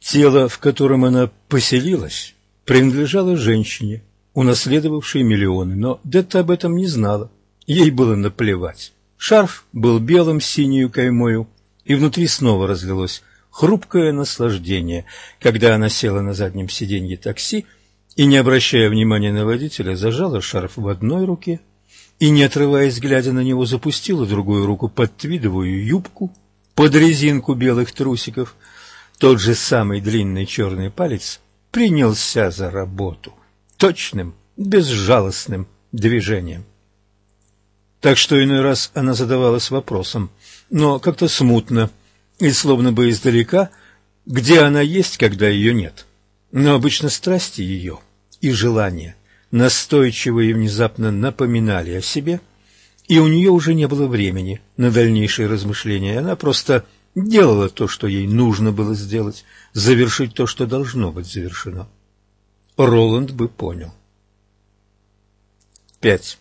Тело, в котором она поселилась, принадлежало женщине, унаследовавшей миллионы, но Детта об этом не знала. Ей было наплевать. Шарф был белым с синею каймою, и внутри снова разлилось хрупкое наслаждение, когда она села на заднем сиденье такси и, не обращая внимания на водителя, зажала шарф в одной руке и, не отрываясь, глядя на него, запустила другую руку под твидовую юбку, под резинку белых трусиков. Тот же самый длинный черный палец принялся за работу точным, безжалостным движением. Так что иной раз она задавалась вопросом, но как-то смутно и словно бы издалека, где она есть, когда ее нет. Но обычно страсти ее и желания настойчиво и внезапно напоминали о себе, и у нее уже не было времени на дальнейшие размышления. Она просто делала то, что ей нужно было сделать, завершить то, что должно быть завершено. Роланд бы понял. 5.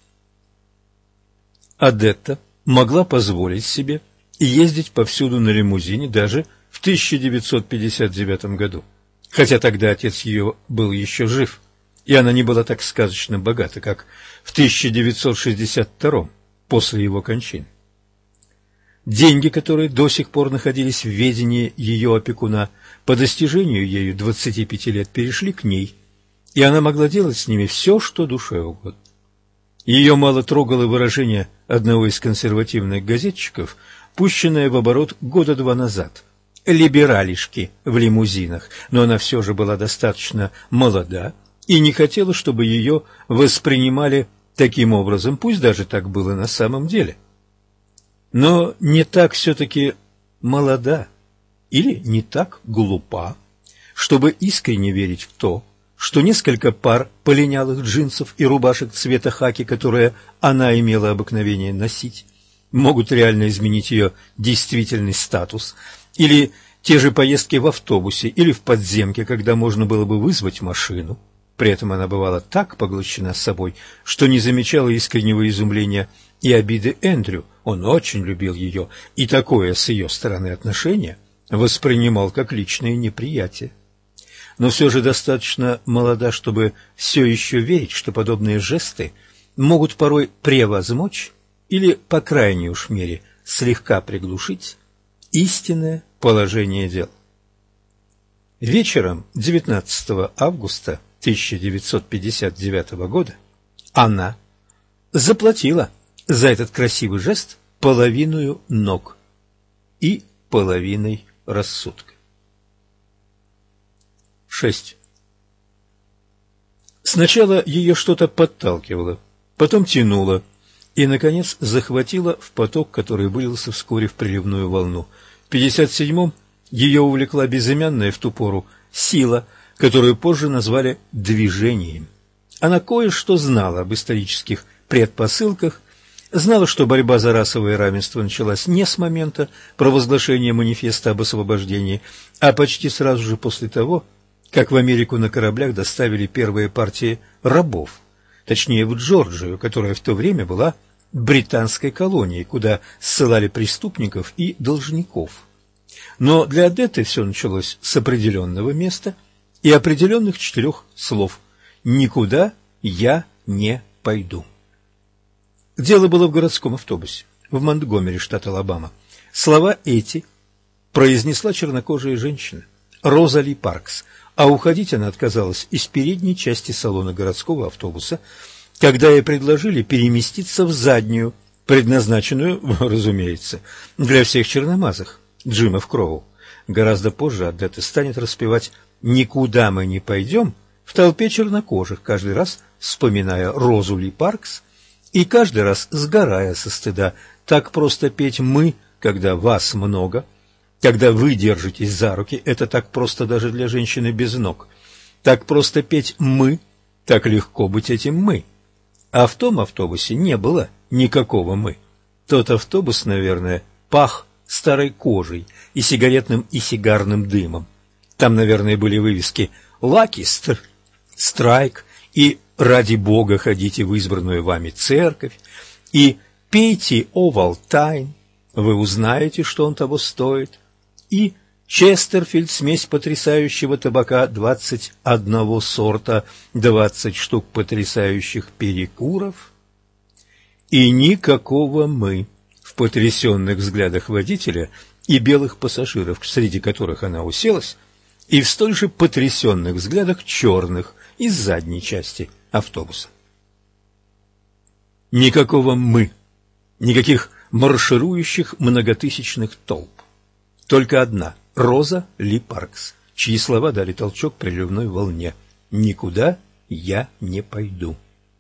Адетта могла позволить себе ездить повсюду на лимузине даже в 1959 году, хотя тогда отец ее был еще жив, и она не была так сказочно богата, как в 1962 после его кончины. Деньги, которые до сих пор находились в ведении ее опекуна, по достижению ею 25 лет перешли к ней, и она могла делать с ними все, что душе угодно. Ее мало трогало выражение одного из консервативных газетчиков, пущенное в оборот года 2 назад. «Либералишки в лимузинах», но она все же была достаточно молода и не хотела, чтобы ее воспринимали таким образом, пусть даже так было на самом деле. Но не так все-таки молода или не так глупа, чтобы искренне верить в то, что несколько пар полинялых джинсов и рубашек цвета хаки, которые она имела обыкновение носить, могут реально изменить ее действительный статус, или те же поездки в автобусе или в подземке, когда можно было бы вызвать машину. При этом она бывала так поглощена собой, что не замечала искреннего изумления и обиды Эндрю. Он очень любил ее, и такое с ее стороны отношение воспринимал как личное неприятие. Но все же достаточно молода, чтобы все еще верить, что подобные жесты могут порой превозмочь или, по крайней уж мере, слегка приглушить истинное положение дел. Вечером 19 августа 1959 года она заплатила за этот красивый жест половиной ног и половиной рассудка. 6. Сначала ее что-то подталкивало, потом тянуло и, наконец, захватило в поток, который вылился вскоре в приливную волну. В 57-м ее увлекла безымянная в ту пору сила, которую позже назвали движением. Она кое-что знала об исторических предпосылках, знала, что борьба за расовое равенство началась не с момента провозглашения манифеста об освобождении, а почти сразу же после того, как в Америку на кораблях доставили первые партии рабов, точнее в Джорджию, которая в то время была британской колонией, куда ссылали преступников и должников. Но для Адетты все началось с определенного места и определенных 4 слов: «Никуда я не пойду». Дело было в городском автобусе в Монтгомери, штат Алабама. Слова эти произнесла чернокожая женщина Розали Паркс, а уходить она отказалась из передней части салона городского автобуса, когда ей предложили переместиться в заднюю, предназначенную, разумеется, для всех черномазых, Джимов Кроу. Гораздо позже Адетта станет распевать «Никуда мы не пойдем» в толпе чернокожих, каждый раз вспоминая Розу Ли Паркс и каждый раз сгорая со стыда. Так просто петь «мы», когда вас много, когда вы держитесь за руки, это так просто даже для женщины без ног. Так просто петь «мы», так легко быть этим «мы». А в том автобусе не было никакого «мы». Тот автобус, наверное, пах старой кожей и сигаретным и сигарным дымом. Там, наверное, были вывески «Лаки Страйк» и «Ради Бога ходите в избранную вами церковь» и «Пейте Овалтайн, вы узнаете, что он того стоит», и Честерфильд, смесь потрясающего табака 21 сорта, 20 штук потрясающих перекуров. И никакого «мы» в потрясенных взглядах водителя и белых пассажиров, среди которых она уселась, и в столь же потрясенных взглядах черных из задней части автобуса. Никакого «мы», никаких марширующих многотысячных толп. Только одна – Роза Ли Паркс, чьи слова дали толчок приливной волне. «Никуда я не пойду».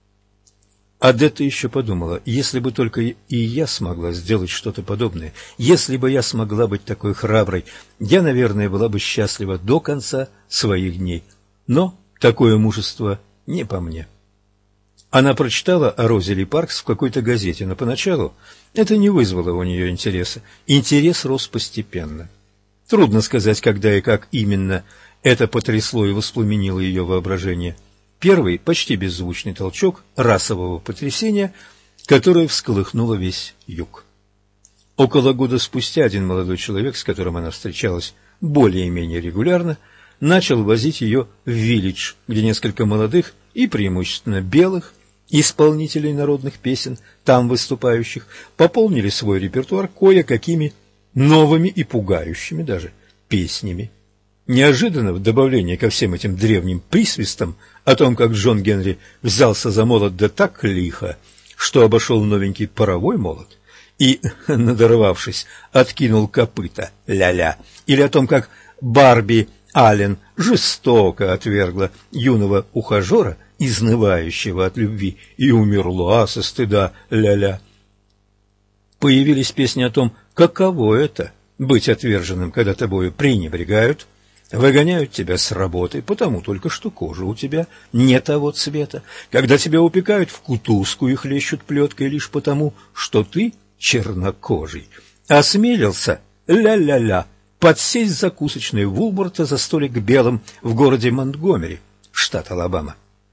Адетта еще подумала, если бы только и я смогла сделать что-то подобное, если бы я смогла быть такой храброй, я, наверное, была бы счастлива до конца своих дней. Но такое мужество не по мне. Она прочитала о Розе Ли Паркс в какой-то газете, но поначалу это не вызвало у нее интереса. Интерес рос постепенно. Трудно сказать, когда и как именно это потрясло и воспламенило ее воображение. Первый, почти беззвучный толчок расового потрясения, которое всколыхнуло весь юг. Около года спустя один молодой человек, с которым она встречалась более-менее регулярно, начал возить ее в Виллидж, где несколько молодых и преимущественно белых исполнителей народных песен, там выступающих, пополнили свой репертуар кое-какими новыми и пугающими даже песнями. Неожиданно в добавление ко всем этим древним присвистам о том, как Джон Генри взялся за молот да так лихо, что обошел новенький паровой молот и, надорвавшись, откинул копыта ля-ля, или о том, как Барби Аллен жестоко отвергла юного ухажера, изнывающего от любви, и умерла со стыда ля-ля. Появились песни о том, каково это — быть отверженным, когда тобою пренебрегают, выгоняют тебя с работы, потому только что кожа у тебя не того цвета, когда тебя упекают в кутузку и хлещут плеткой лишь потому, что ты чернокожий. Осмелился ля-ля-ля подсесть с закусочной Вулборта за столик белым в городе Монтгомери, штат Алабама.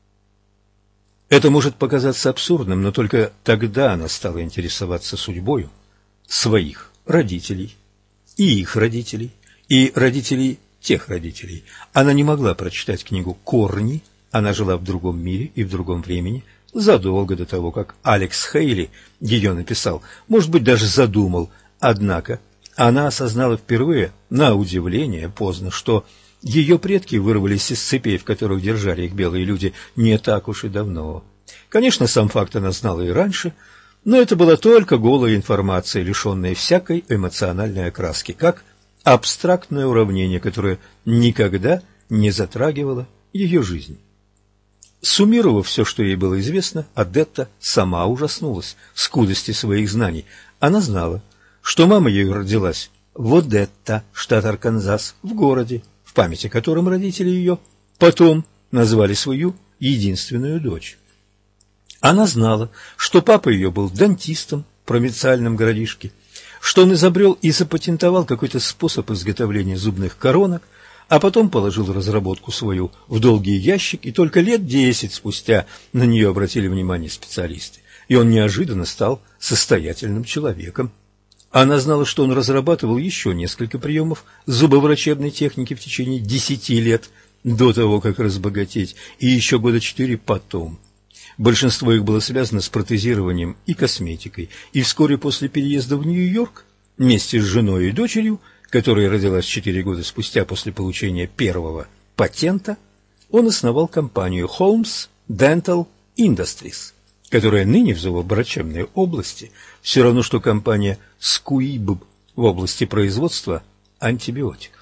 Это может показаться абсурдным, но только тогда она стала интересоваться судьбою своих родителей, и их родителей, и родителей тех родителей. Она не могла прочитать книгу «Корни», она жила в другом мире и в другом времени, задолго до того, как Алекс Хейли ее написал, может быть, даже задумал. Однако она осознала впервые, на удивление поздно, что ее предки вырвались из цепей, в которых держали их белые люди, не так уж и давно. Конечно, сам факт она знала и раньше, но это была только голая информация, лишенная всякой эмоциональной окраски, как абстрактное уравнение, которое никогда не затрагивало ее жизнь. Суммировав все, что ей было известно, Адетта сама ужаснулась скудости своих знаний. Она знала, что мама ее родилась в Одетта, штат Арканзас, в городе, в память о котором родители ее потом назвали свою единственную дочь. Она знала, что папа ее был дантистом в провинциальном городишке, что он изобрел и запатентовал какой-то способ изготовления зубных коронок, а потом положил разработку свою в долгий ящик, и только лет 10 спустя на нее обратили внимание специалисты, и он неожиданно стал состоятельным человеком. Она знала, что он разрабатывал еще несколько приемов зубоврачебной техники в течение 10 лет до того, как разбогатеть, и еще года 4 потом. Большинство их было связано с протезированием и косметикой, и вскоре после переезда в Нью-Йорк вместе с женой и дочерью, которая родилась 4 года спустя после получения первого патента, он основал компанию Holmes Dental Industries, которая ныне в зубоврачебной области все равно, что компания Squibb в области производства антибиотиков.